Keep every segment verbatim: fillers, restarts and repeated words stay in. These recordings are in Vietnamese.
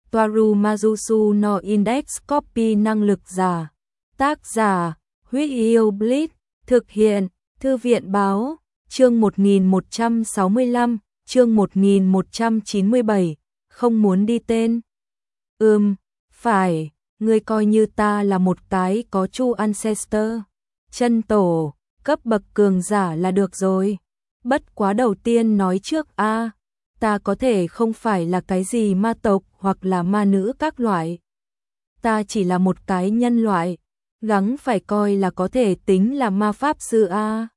Toaru Majusu no Index Copy năng lực giả. Tác giả, Huyết Yêu Bleach, thực hiện, Thư viện báo, chương một nghìn một trăm sáu mươi lăm, chương một nghìn một trăm chín mươi bảy, không muốn đi tên. Ừm, phải, ngươi coi như ta là một cái có Chu Ancestor, chân tổ, cấp bậc cường giả là được rồi. Bất quá đầu tiên nói trước a, ta có thể không phải là cái gì ma tộc hoặc là ma nữ các loại. Ta chỉ là một cái nhân loại, gắng phải coi là có thể tính là ma pháp sư a.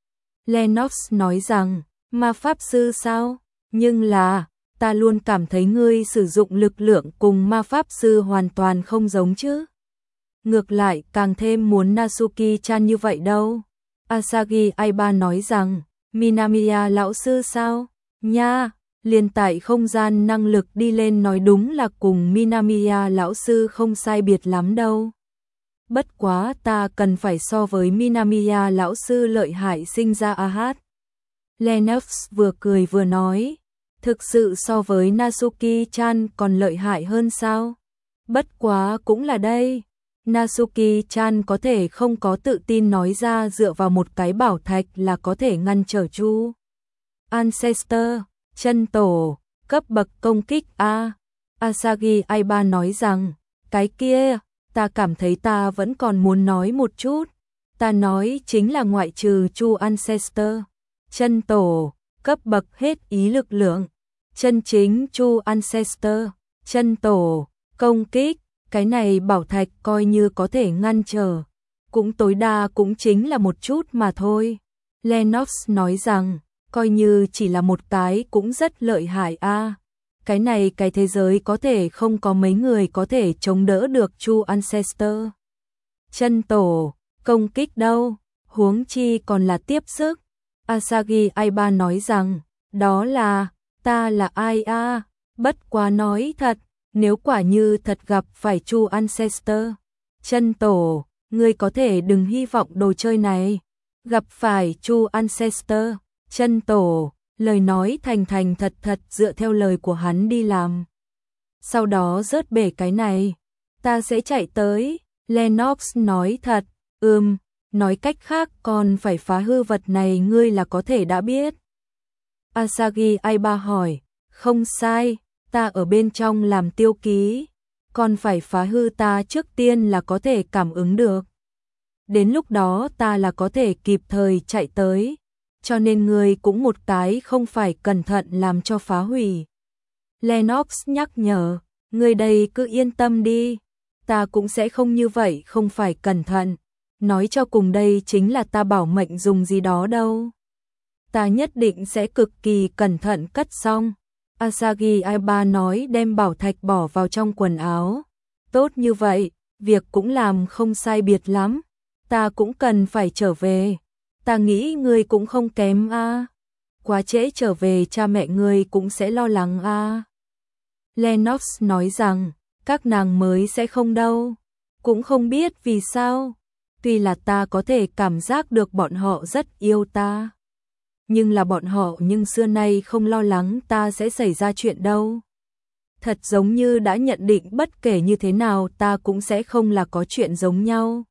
Lennox nói rằng, ma pháp sư sao? Nhưng là, ta luôn cảm thấy ngươi sử dụng lực lượng cùng ma pháp sư hoàn toàn không giống chứ. Ngược lại càng thêm muốn Natsuki-chan như vậy đâu. Asagi Aiba nói rằng, Minamiya lão sư sao? Nha, liền tại không gian năng lực đi lên nói đúng là cùng Minamiya lão sư không sai biệt lắm đâu. Bất quá ta cần phải so với Minamiya lão sư lợi hại sinh ra a hát. Lennox vừa cười vừa nói, thực sự so với Natsuki-chan còn lợi hại hơn sao? Bất quá cũng là đây. Natsuki-chan có thể không có tự tin nói ra dựa vào một cái bảo thạch là có thể ngăn trở Chu Ancestor, chân tổ, cấp bậc công kích A. Asagi Aiba nói rằng, cái kia, ta cảm thấy ta vẫn còn muốn nói một chút. Ta nói chính là ngoại trừ Chu Ancestor, chân tổ, cấp bậc hết ý lực lượng, chân chính Chu Ancestor, chân tổ, công kích, cái này bảo thạch coi như có thể ngăn trở, cũng tối đa cũng chính là một chút mà thôi. Lennox nói rằng, coi như chỉ là một cái cũng rất lợi hại a. Cái này cái thế giới có thể không có mấy người có thể chống đỡ được Chu Ancestor, chân tổ, công kích đâu, huống chi còn là tiếp sức. Asagi Aiba nói rằng, đó là, ta là ai a? Bất quá nói thật, nếu quả như thật gặp phải Chu Ancestor, chân tổ, ngươi có thể đừng hy vọng đồ chơi này. Gặp phải Chu Ancestor, chân tổ, lời nói thành thành thật thật dựa theo lời của hắn đi làm. Sau đó rớt bể cái này, ta sẽ chạy tới. Lennox nói thật, ừm, nói cách khác còn phải phá hư vật này ngươi là có thể đã biết. Asagi Aiba hỏi, không sai, ta ở bên trong làm tiêu ký, còn phải phá hư ta trước tiên là có thể cảm ứng được. Đến lúc đó ta là có thể kịp thời chạy tới, cho nên ngươi cũng một cái không phải cẩn thận làm cho phá hủy. Lennox nhắc nhở, ngươi đây cứ yên tâm đi, ta cũng sẽ không như vậy không phải cẩn thận, nói cho cùng đây chính là ta bảo mệnh dùng gì đó đâu. Ta nhất định sẽ cực kỳ cẩn thận cất xong. Asagi Aiba nói đem bảo thạch bỏ vào trong quần áo. Tốt như vậy, việc cũng làm không sai biệt lắm, ta cũng cần phải trở về. Ta nghĩ ngươi cũng không kém a. Quá trễ trở về cha mẹ ngươi cũng sẽ lo lắng a. Lennox nói rằng, các nàng mới sẽ không đâu, cũng không biết vì sao. Tuy là ta có thể cảm giác được bọn họ rất yêu ta, nhưng là bọn họ nhưng xưa nay không lo lắng ta sẽ xảy ra chuyện đâu. Thật giống như đã nhận định bất kể như thế nào ta cũng sẽ không là có chuyện giống nhau.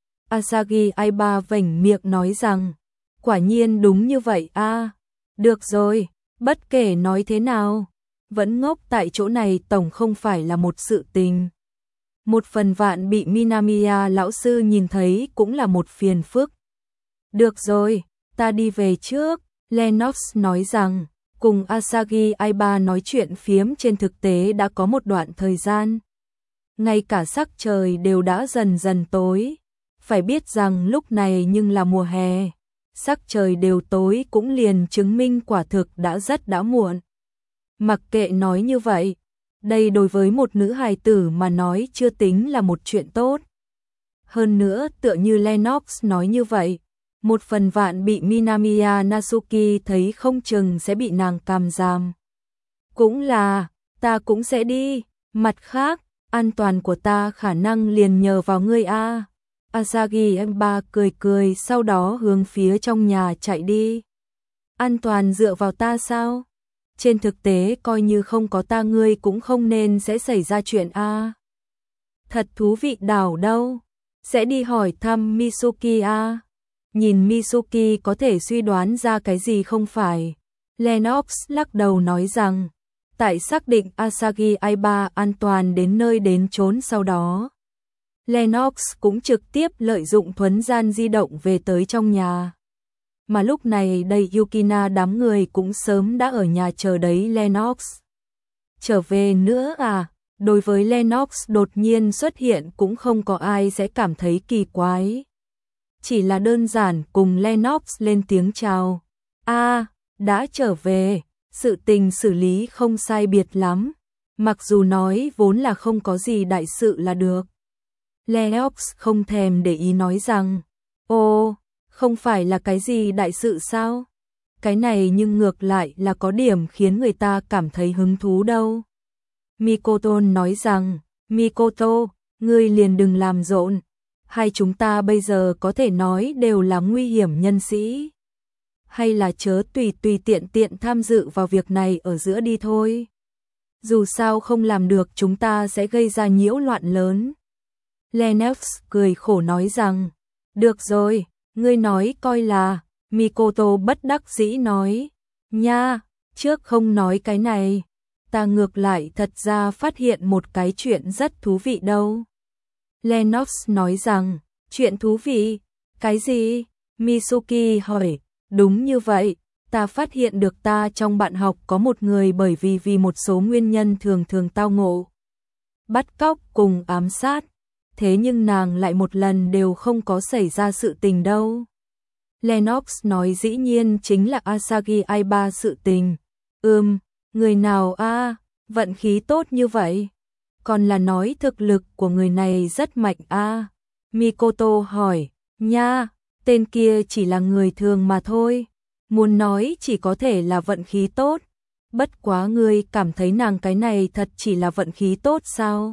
Asagi Aiba vểnh miệng nói rằng, quả nhiên đúng như vậy a. Được rồi, bất kể nói thế nào, vẫn ngốc tại chỗ này tổng không phải là một sự tình. Một phần vạn bị Minamiya lão sư nhìn thấy cũng là một phiền phức. Được rồi, ta đi về trước. Lennox nói rằng, cùng Asagi Aiba nói chuyện phiếm trên thực tế đã có một đoạn thời gian. Ngay cả sắc trời đều đã dần dần tối. Phải biết rằng lúc này nhưng là mùa hè. Sắc trời đều tối cũng liền chứng minh quả thực đã rất đã muộn. Mặc kệ nói như vậy, đây đối với một nữ hài tử mà nói chưa tính là một chuyện tốt. Hơn nữa tựa như Lennox nói như vậy, một phần vạn bị Minamiya Natsuki thấy không chừng sẽ bị nàng càm giam. Cũng là, ta cũng sẽ đi, mặt khác, an toàn của ta khả năng liền nhờ vào ngươi a. Asagi Aiba cười cười sau đó hướng phía trong nhà chạy đi. An toàn dựa vào ta sao? trên thực tế coi như không có ta ngươi cũng không nên sẽ xảy ra chuyện a. Thật thú vị đảo đâu, sẽ đi hỏi thăm Mitsuki a. Nhìn Mitsuki có thể suy đoán ra cái gì không phải. Lennox lắc đầu nói rằng, tại xác định Asagi Aiba an toàn đến nơi đến chốn sau đó, Lennox cũng trực tiếp lợi dụng thuấn gian di động về tới trong nhà. Mà lúc này đây Yukina đám người cũng sớm đã ở nhà chờ đấy Lennox. Trở về nữa à? Đối với Lennox đột nhiên xuất hiện cũng không có ai sẽ cảm thấy kỳ quái. Chỉ là đơn giản cùng Lennox lên tiếng chào. A, đã trở về, sự tình xử lý không sai biệt lắm. Mặc dù nói vốn là không có gì đại sự là được. Lennox không thèm để ý nói rằng, ô, không phải là cái gì đại sự sao? Cái này nhưng ngược lại là có điểm khiến người ta cảm thấy hứng thú đâu. Mikoto nói rằng, Mikoto, ngươi liền đừng làm rộn. Hay chúng ta bây giờ có thể nói đều là nguy hiểm nhân sĩ. Hay là chớ tùy tùy tiện tiện tham dự vào việc này ở giữa đi thôi. Dù sao không làm được chúng ta sẽ gây ra nhiễu loạn lớn. Lennox cười khổ nói rằng, được rồi, ngươi nói coi là, Mikoto bất đắc dĩ nói, nha, trước không nói cái này, ta ngược lại thật ra phát hiện một cái chuyện rất thú vị đâu. Lennox nói rằng, chuyện thú vị, cái gì? Mitsuki hỏi, đúng như vậy, ta phát hiện được ta trong bạn học có một người bởi vì vì một số nguyên nhân thường thường tao ngộ. Bắt cóc cùng ám sát, thế nhưng nàng lại một lần đều không có xảy ra sự tình đâu. Lennox nói dĩ nhiên chính là Asagi Aiba sự tình. Ừm, người nào a, vận khí tốt như vậy? Còn là nói thực lực của người này rất mạnh a. Mikoto hỏi, nha, tên kia chỉ là người thường mà thôi. Muốn nói chỉ có thể là vận khí tốt. Bất quá ngươi cảm thấy nàng cái này thật chỉ là vận khí tốt sao?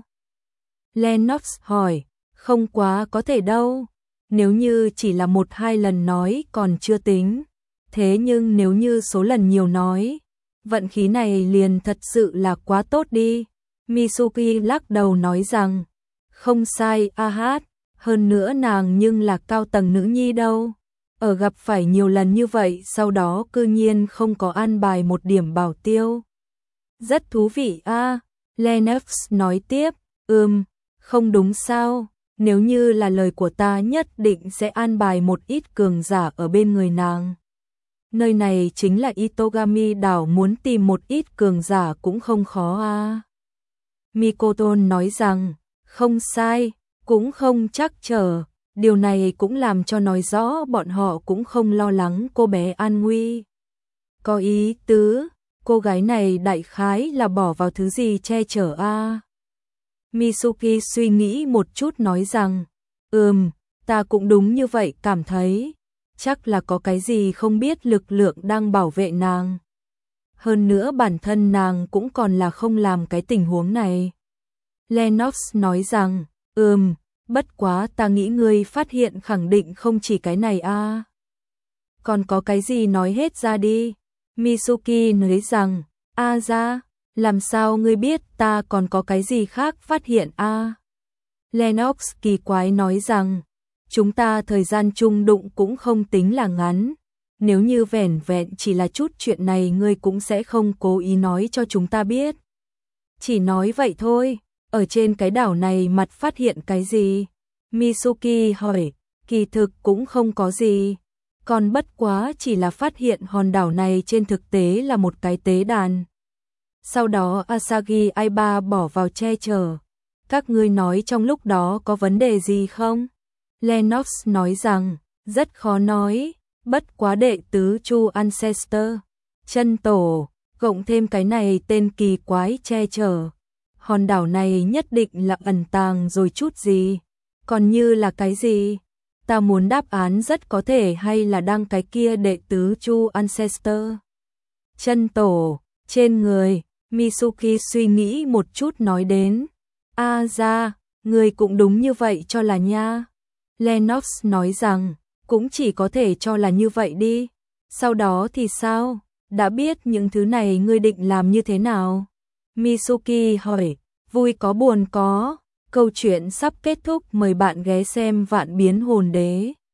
Lennox hỏi, không quá có thể đâu. Nếu như chỉ là một hai lần nói còn chưa tính. Thế nhưng nếu như số lần nhiều nói, vận khí này liền thật sự là quá tốt đi. Mitsuki lắc đầu nói rằng, không sai a hát, hơn nữa nàng nhưng là cao tầng nữ nhi đâu. Ở gặp phải nhiều lần như vậy sau đó cư nhiên không có an bài một điểm bảo tiêu. Rất thú vị a. Lennox nói tiếp, ừm, không đúng sao, nếu như là lời của ta nhất định sẽ an bài một ít cường giả ở bên người nàng. Nơi này chính là Itogami đảo, muốn tìm một ít cường giả cũng không khó a. Mikoto nói rằng, không sai, cũng không chắc trở, điều này cũng làm cho nói rõ bọn họ cũng không lo lắng cô bé an nguy. Có ý tứ, cô gái này đại khái là bỏ vào thứ gì che chở a. Mitsuki suy nghĩ một chút nói rằng, ừm, ta cũng đúng như vậy cảm thấy, chắc là có cái gì không biết lực lượng đang bảo vệ nàng. Hơn nữa bản thân nàng cũng còn là không làm cái tình huống này. Lennox nói rằng, ừm, bất quá ta nghĩ ngươi phát hiện khẳng định không chỉ cái này a. Còn có cái gì nói hết ra đi. Mitsuki nói rằng, a ra, làm sao ngươi biết ta còn có cái gì khác phát hiện a? Lennox kỳ quái nói rằng, chúng ta thời gian chung đụng cũng không tính là ngắn. Nếu như vẻn vẹn chỉ là chút chuyện này ngươi cũng sẽ không cố ý nói cho chúng ta biết. Chỉ nói vậy thôi, ở trên cái đảo này mặt phát hiện cái gì? Mitsuki hỏi, kỳ thực cũng không có gì. Còn bất quá chỉ là phát hiện hòn đảo này trên thực tế là một cái tế đàn. Sau đó Asagi Aiba bỏ vào che chở. Các ngươi nói trong lúc đó có vấn đề gì không? Lennox nói rằng, rất khó nói, bất quá đệ tứ Chu Ancestor, chân tổ, cộng thêm cái này tên kỳ quái che chở. Hòn đảo này nhất định là ẩn tàng rồi chút gì. Còn như là cái gì? Ta muốn đáp án rất có thể hay là đang cái kia đệ tứ Chu Ancestor. Chân tổ, trên người, Mitsuki suy nghĩ một chút nói đến. A ra, người cũng đúng như vậy cho là nha. Lennox nói rằng, cũng chỉ có thể cho là như vậy đi. Sau đó thì sao? Đã biết những thứ này ngươi định làm như thế nào? Mitsuki hỏi, vui có buồn có, câu chuyện sắp kết thúc, mời bạn ghé xem Vạn Biến Hồn Đế.